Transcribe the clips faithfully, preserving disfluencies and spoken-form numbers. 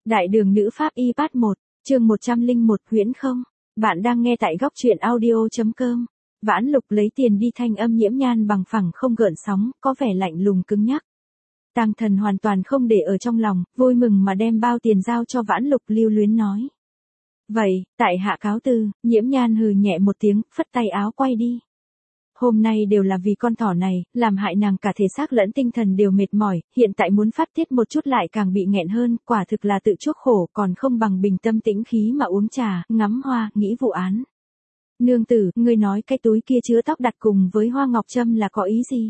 Đại đường nữ pháp y part một, chương một trăm lẻ một huyễn không. Bạn đang nghe tại góc truyện audio.com. Vãn Lục lấy tiền đi, thanh âm nhiễm nhan bằng phẳng không gợn sóng, có vẻ lạnh lùng cứng nhắc. Tang Thần hoàn toàn không để ở trong lòng, vui mừng mà đem bao tiền giao cho Vãn Lục, lưu luyến nói. Vậy, tại hạ cáo từ. Nhiễm nhan hừ nhẹ một tiếng, phất tay áo quay đi. Hôm nay đều là vì con thỏ này, làm hại nàng cả thể xác lẫn tinh thần đều mệt mỏi, hiện tại muốn phát tiết một chút lại càng bị nghẹn hơn, quả thực là tự chuốc khổ, còn không bằng bình tâm tĩnh khí mà uống trà, ngắm hoa, nghĩ vụ án. Nương tử, ngươi nói cái túi kia chứa tóc đặt cùng với hoa ngọc trâm là có ý gì?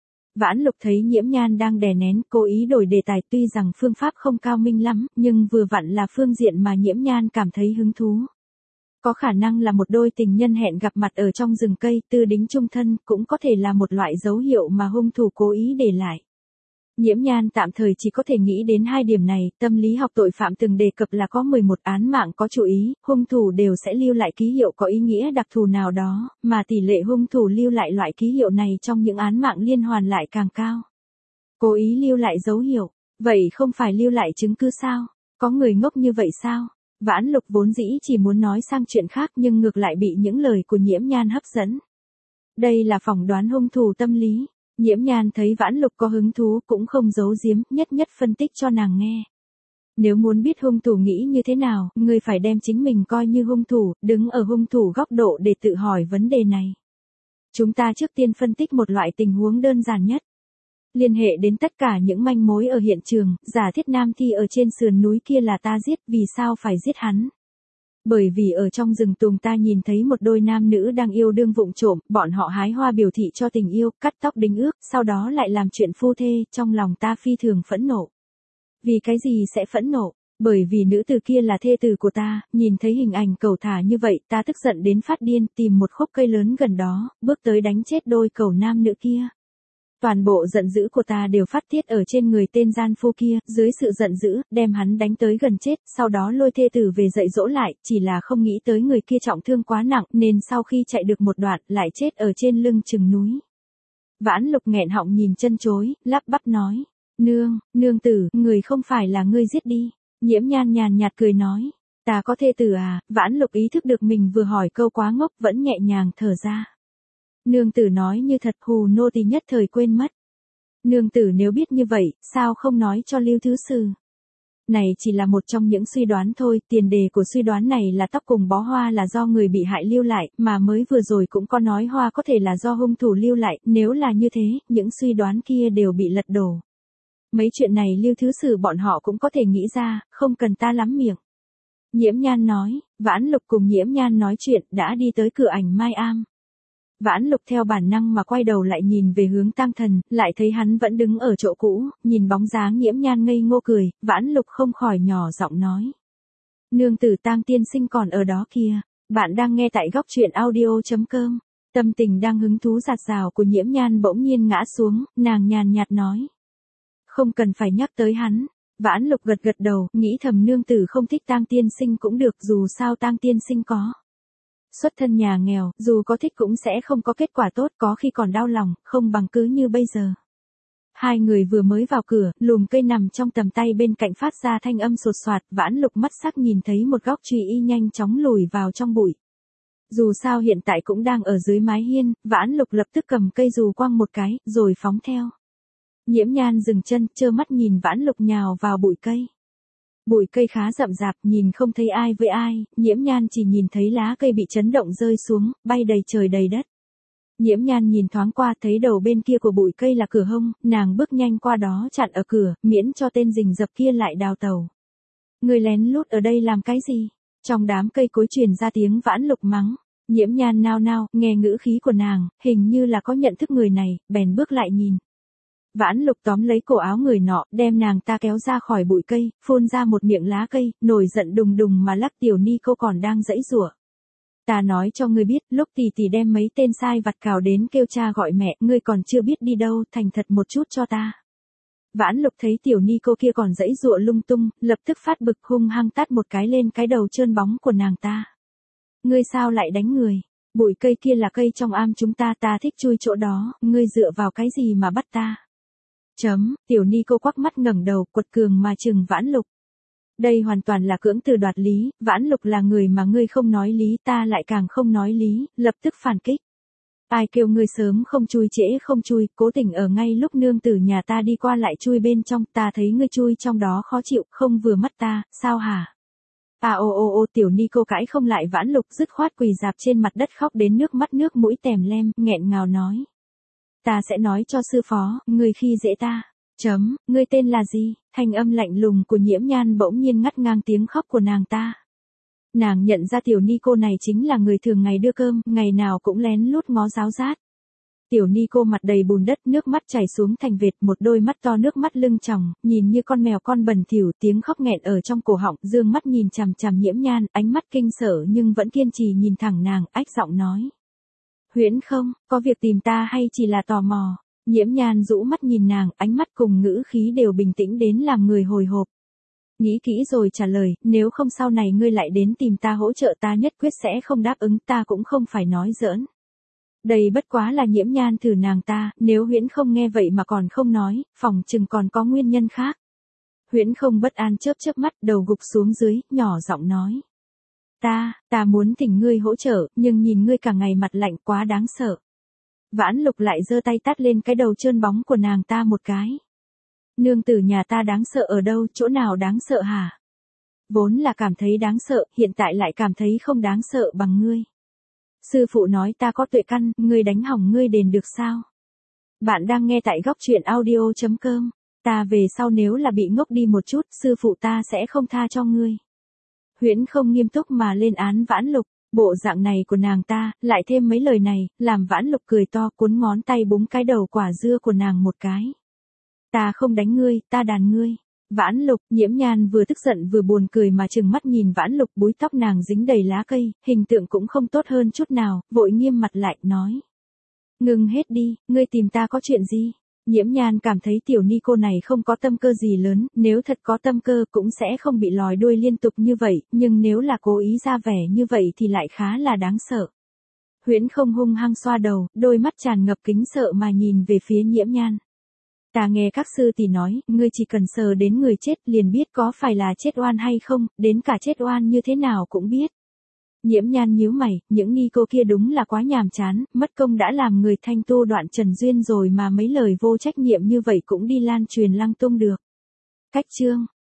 Vãn Lục thấy nhiễm nhan đang đè nén, cố ý đổi đề tài, tuy rằng phương pháp không cao minh lắm, nhưng vừa vặn là phương diện mà nhiễm nhan cảm thấy hứng thú. Có khả năng là một đôi tình nhân hẹn gặp mặt ở trong rừng cây, tư đính chung thân, cũng có thể là một loại dấu hiệu mà hung thủ cố ý để lại. Nhiễm nhan tạm thời chỉ có thể nghĩ đến hai điểm này, tâm lý học tội phạm từng đề cập là có mười một án mạng có chú ý, hung thủ đều sẽ lưu lại ký hiệu có ý nghĩa đặc thù nào đó, mà tỷ lệ hung thủ lưu lại loại ký hiệu này trong những án mạng liên hoàn lại càng cao. Cố ý lưu lại dấu hiệu, vậy không phải lưu lại chứng cứ sao? Có người ngốc như vậy sao? Vãn Lục vốn dĩ chỉ muốn nói sang chuyện khác nhưng ngược lại bị những lời của nhiễm nhan hấp dẫn. Đây là phỏng đoán hung thủ tâm lý. Nhiễm nhan thấy Vãn Lục có hứng thú cũng không giấu giếm, nhất nhất phân tích cho nàng nghe. Nếu muốn biết hung thủ nghĩ như thế nào, ngươi phải đem chính mình coi như hung thủ, đứng ở hung thủ góc độ để tự hỏi vấn đề này. Chúng ta trước tiên phân tích một loại tình huống đơn giản nhất. Liên hệ đến tất cả những manh mối ở hiện trường, giả thiết nam thi ở trên sườn núi kia là ta giết, vì sao phải giết hắn? Bởi vì ở trong rừng tùng ta nhìn thấy một đôi nam nữ đang yêu đương vụng trộm, bọn họ hái hoa biểu thị cho tình yêu, cắt tóc đính ước, sau đó lại làm chuyện phu thê, trong lòng ta phi thường phẫn nộ. Vì cái gì sẽ phẫn nộ? Bởi vì nữ tử kia là thê tử của ta, nhìn thấy hình ảnh cẩu thả như vậy, ta tức giận đến phát điên, tìm một khúc cây lớn gần đó, bước tới đánh chết đôi cẩu nam nữ kia. Toàn bộ giận dữ của ta đều phát tiết ở trên người tên gian phu kia, dưới sự giận dữ, đem hắn đánh tới gần chết, sau đó lôi thê tử về dạy dỗ lại, chỉ là không nghĩ tới người kia trọng thương quá nặng, nên sau khi chạy được một đoạn, lại chết ở trên lưng chừng núi. Vãn Lục nghẹn họng nhìn chân chối, lắp bắp nói, nương, nương tử, người không phải là ngươi giết đi. Nhiễm nhan nhàn nhạt cười nói, ta có thê tử à? Vãn Lục ý thức được mình vừa hỏi câu quá ngốc, vẫn nhẹ nhàng thở ra. Nương tử nói như thật, hù nô tỳ nhất thời quên mất. Nương tử nếu biết như vậy, sao không nói cho Lưu Thứ Sử? Này chỉ là một trong những suy đoán thôi, tiền đề của suy đoán này là tóc cùng bó hoa là do người bị hại lưu lại, mà mới vừa rồi cũng có nói hoa có thể là do hung thủ lưu lại, nếu là như thế, những suy đoán kia đều bị lật đổ. Mấy chuyện này Lưu Thứ Sử bọn họ cũng có thể nghĩ ra, không cần ta lắm miệng. Nhiễm nhan nói, Vãn Lục cùng nhiễm nhan nói chuyện, đã đi tới cửa ảnh Mai Am. Vãn Lục theo bản năng mà quay đầu lại nhìn về hướng Tang Thần, lại thấy hắn vẫn đứng ở chỗ cũ, nhìn bóng dáng nhiễm nhan ngây ngô cười, Vãn Lục không khỏi nhỏ giọng nói. Nương tử Tang tiên sinh còn ở đó kìa, bạn đang nghe tại góc truyện audio.com. Tâm tình đang hứng thú dạt dào của nhiễm nhan bỗng nhiên ngã xuống, nàng nhàn nhạt nói. Không cần phải nhắc tới hắn. Vãn Lục gật gật đầu, nghĩ thầm nương tử không thích Tang tiên sinh cũng được, dù sao Tang tiên sinh có xuất thân nhà nghèo, dù có thích cũng sẽ không có kết quả tốt, có khi còn đau lòng, không bằng cứ như bây giờ. Hai người vừa mới vào cửa, lùm cây nằm trong tầm tay bên cạnh phát ra thanh âm sột soạt, Vãn Lục mắt sắc nhìn thấy một góc chùy y nhanh chóng lùi vào trong bụi. Dù sao hiện tại cũng đang ở dưới mái hiên, Vãn Lục lập tức cầm cây dù quăng một cái, rồi phóng theo. Nhiễm nhan dừng chân, trơ mắt nhìn Vãn Lục nhào vào bụi cây. Bụi cây khá rậm rạp, nhìn không thấy ai với ai, nhiễm nhan chỉ nhìn thấy lá cây bị chấn động rơi xuống, bay đầy trời đầy đất. Nhiễm nhan nhìn thoáng qua thấy đầu bên kia của bụi cây là cửa hông, nàng bước nhanh qua đó chặn ở cửa, miễn cho tên rình rập kia lại đào tẩu. Người lén lút ở đây làm cái gì? Trong đám cây cối truyền ra tiếng Vãn Lục mắng. Nhiễm nhan nao nao, nghe ngữ khí của nàng, hình như là có nhận thức người này, bèn bước lại nhìn. Vãn Lục tóm lấy cổ áo người nọ, đem nàng ta kéo ra khỏi bụi cây, phun ra một miệng lá cây, nổi giận đùng đùng mà lắc tiểu ni cô còn đang giãy giụa. Ta nói cho ngươi biết, lúc tỷ tỷ đem mấy tên sai vặt cào đến kêu cha gọi mẹ, ngươi còn chưa biết đi đâu, thành thật một chút cho ta. Vãn Lục thấy tiểu ni cô kia còn giãy giụa lung tung, lập tức phát bực hung hăng tát một cái lên cái đầu trơn bóng của nàng ta. Ngươi sao lại đánh người? Bụi cây kia là cây trong am chúng ta, ta thích chui chỗ đó, ngươi dựa vào cái gì mà bắt ta? Chấm, tiểu ni cô quắc mắt ngẩng đầu, quật cường mà chừng Vãn Lục. Đây hoàn toàn là cưỡng từ đoạt lý, Vãn Lục là người mà ngươi không nói lý, ta lại càng không nói lý, lập tức phản kích. Ai kêu ngươi sớm không chui trễ không chui, cố tình ở ngay lúc nương tử nhà ta đi qua lại chui bên trong, ta thấy ngươi chui trong đó khó chịu, không vừa mắt ta, sao hả? À ô ô ô tiểu ni cô cãi không lại Vãn Lục dứt khoát quỳ dạp trên mặt đất khóc đến nước mắt nước mũi tèm lem, nghẹn ngào nói. Ta sẽ nói cho sư phó, ngươi khi dễ ta. Chấm, ngươi tên là gì? Thanh âm lạnh lùng của Nhiễm Nhan bỗng nhiên ngắt ngang tiếng khóc của nàng ta. Nàng nhận ra tiểu ni cô này chính là người thường ngày đưa cơm, ngày nào cũng lén lút ngó giáo giác. Tiểu ni cô mặt đầy bùn đất, nước mắt chảy xuống thành vệt, một đôi mắt to nước mắt lưng tròng, nhìn như con mèo con bẩn thỉu, tiếng khóc nghẹn ở trong cổ họng, dương mắt nhìn chằm chằm Nhiễm Nhan, ánh mắt kinh sợ nhưng vẫn kiên trì nhìn thẳng nàng, ách giọng nói. Huyễn không, có việc tìm ta hay chỉ là tò mò? Nhiễm Nhan rũ mắt nhìn nàng, ánh mắt cùng ngữ khí đều bình tĩnh đến làm người hồi hộp. Nghĩ kỹ rồi trả lời, nếu không sau này ngươi lại đến tìm ta hỗ trợ ta nhất quyết sẽ không đáp ứng, ta cũng không phải nói giỡn. Đây bất quá là Nhiễm Nhan thử nàng ta, nếu Huyễn không nghe vậy mà còn không nói, phòng chừng còn có nguyên nhân khác. Huyễn không bất an chớp chớp mắt, đầu gục xuống dưới, nhỏ giọng nói. Ta, ta muốn thỉnh ngươi hỗ trợ, nhưng nhìn ngươi cả ngày mặt lạnh quá đáng sợ. Vãn Lục lại giơ tay tát lên cái đầu trơn bóng của nàng ta một cái. Nương tử nhà ta đáng sợ ở đâu, chỗ nào đáng sợ hả? Vốn là cảm thấy đáng sợ, hiện tại lại cảm thấy không đáng sợ bằng ngươi. Sư phụ nói ta có tuệ căn, ngươi đánh hỏng ngươi đền được sao? Bạn đang nghe tại góc truyện audio chấm com. Ta về sau nếu là bị ngốc đi một chút, sư phụ ta sẽ không tha cho ngươi. Huyễn không nghiêm túc mà lên án Vãn Lục. Bộ dạng này của nàng ta, lại thêm mấy lời này, làm Vãn Lục cười to cuốn ngón tay búng cái đầu quả dưa của nàng một cái. Ta không đánh ngươi, ta đàn ngươi. Vãn Lục, Nhiễm Nhan vừa tức giận vừa buồn cười mà trừng mắt nhìn Vãn Lục, búi tóc nàng dính đầy lá cây, hình tượng cũng không tốt hơn chút nào, vội nghiêm mặt lại, nói. Ngừng hết đi, ngươi tìm ta có chuyện gì? Nhiễm Nhan cảm thấy tiểu ni cô này không có tâm cơ gì lớn, nếu thật có tâm cơ cũng sẽ không bị lòi đuôi liên tục như vậy, nhưng nếu là cố ý ra vẻ như vậy thì lại khá là đáng sợ. Huyễn không hung hăng xoa đầu, đôi mắt tràn ngập kính sợ mà nhìn về phía Nhiễm Nhan. Ta nghe các sư tỷ nói, ngươi chỉ cần sờ đến người chết liền biết có phải là chết oan hay không, đến cả chết oan như thế nào cũng biết. Nhiễm Nhan nhíu mày, những ni cô kia đúng là quá nhàm chán, mất công đã làm người thanh tu đoạn trần duyên rồi mà mấy lời vô trách nhiệm như vậy cũng đi lan truyền lăng tung được. Cách chương